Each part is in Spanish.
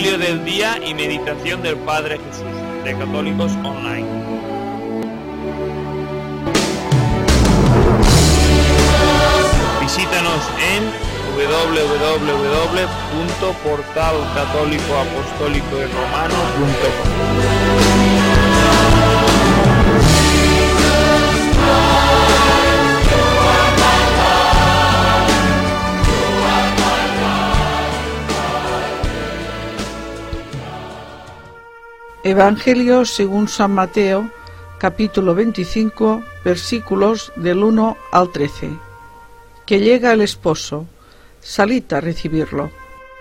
Evangelio del día y meditación del Padre Jesús, de Católicos Online. Visítanos en Evangelio según San Mateo, capítulo 25, versículos del 1 al 13. Que llega el esposo, salid a recibirlo.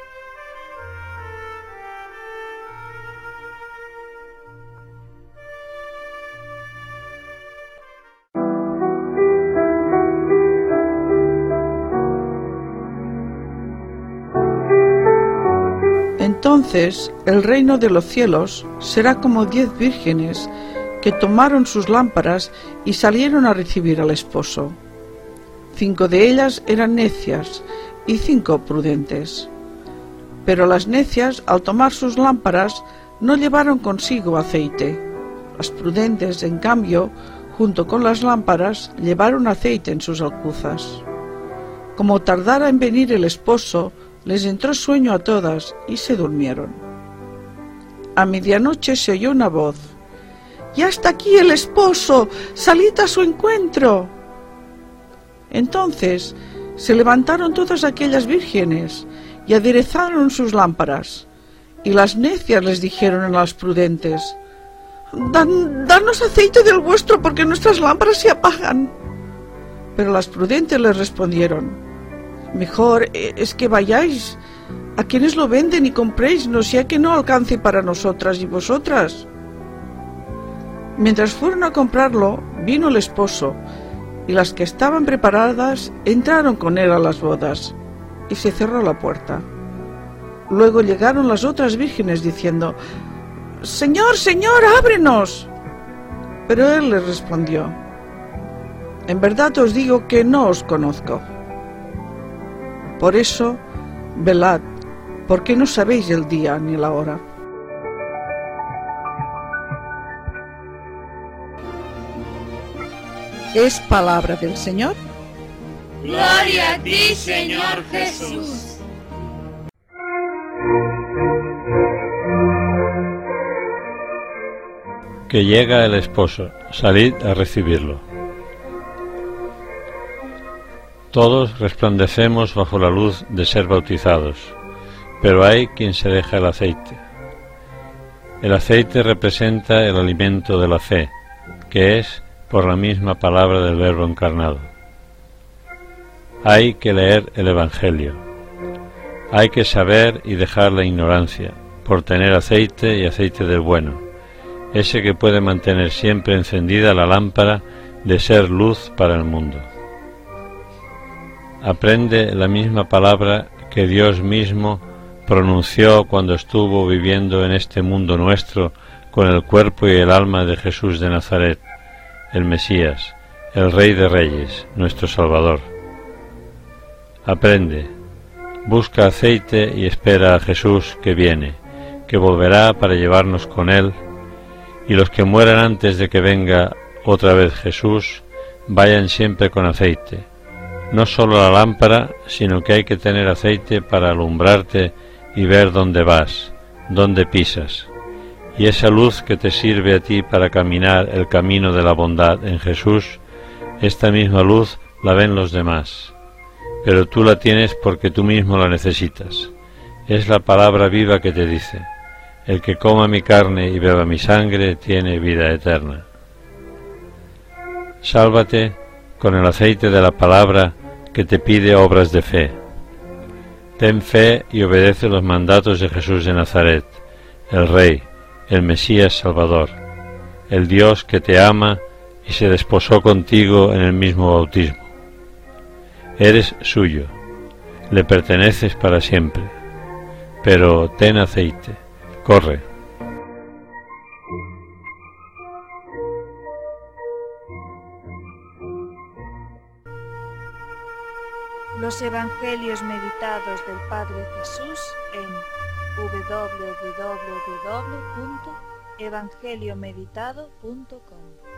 Entonces el reino de los cielos será como 10 vírgenes que tomaron sus lámparas y salieron a recibir al esposo. 5 de ellas eran necias y 5 prudentes. Pero las necias, al tomar sus lámparas, no llevaron consigo aceite. Las prudentes, en cambio, junto con las lámparas, llevaron aceite en sus alcuzas. Como tardara en venir el esposo, les entró sueño a todas y se durmieron. A medianoche se oyó una voz: «¡Ya está aquí el esposo! ¡Salid a su encuentro!». Entonces se levantaron todas aquellas vírgenes y aderezaron sus lámparas. Y las necias les dijeron a las prudentes: «Danos aceite del vuestro, porque nuestras lámparas se apagan». Pero las prudentes les respondieron: «Mejor es que vayáis a quienes lo venden y compréis, no sea que no alcance para nosotras y vosotras». Mientras fueron a comprarlo, vino el esposo, y las que estaban preparadas entraron con él a las bodas, y se cerró la puerta. Luego llegaron las otras vírgenes diciendo: «Señor, Señor, ábrenos». Pero él les respondió: «En verdad os digo que no os conozco. Por eso, velad, porque no sabéis el día ni la hora». Es palabra del Señor. Gloria a ti, Señor Jesús. Que llega el esposo, salid a recibirlo. Todos resplandecemos bajo la luz de ser bautizados, pero hay quien se deja el aceite. El aceite representa el alimento de la fe, que es por la misma palabra del Verbo encarnado. Hay que leer el Evangelio. Hay que saber y dejar la ignorancia, por tener aceite y aceite del bueno, ese que puede mantener siempre encendida la lámpara de ser luz para el mundo. Aprende la misma palabra que Dios mismo pronunció cuando estuvo viviendo en este mundo nuestro con el cuerpo y el alma de Jesús de Nazaret, el Mesías, el Rey de Reyes, nuestro Salvador. Aprende, busca aceite y espera a Jesús que viene, que volverá para llevarnos con él, y los que mueran antes de que venga otra vez Jesús, vayan siempre con aceite. No solo la lámpara, sino que hay que tener aceite para alumbrarte y ver dónde vas, dónde pisas. Y esa luz que te sirve a ti para caminar el camino de la bondad en Jesús, esta misma luz la ven los demás, pero tú la tienes porque tú mismo la necesitas. Es la palabra viva que te dice: el que coma mi carne y beba mi sangre tiene vida eterna. Sálvate con el aceite de la palabra que te pide obras de fe. Ten fe y obedece los mandatos de Jesús de Nazaret, el Rey, el Mesías Salvador, el Dios que te ama y se desposó contigo en el mismo bautismo. Eres suyo, le perteneces para siempre, pero ten aceite, corre. Los Evangelios meditados del Padre Jesús en www.evangeliomeditado.com.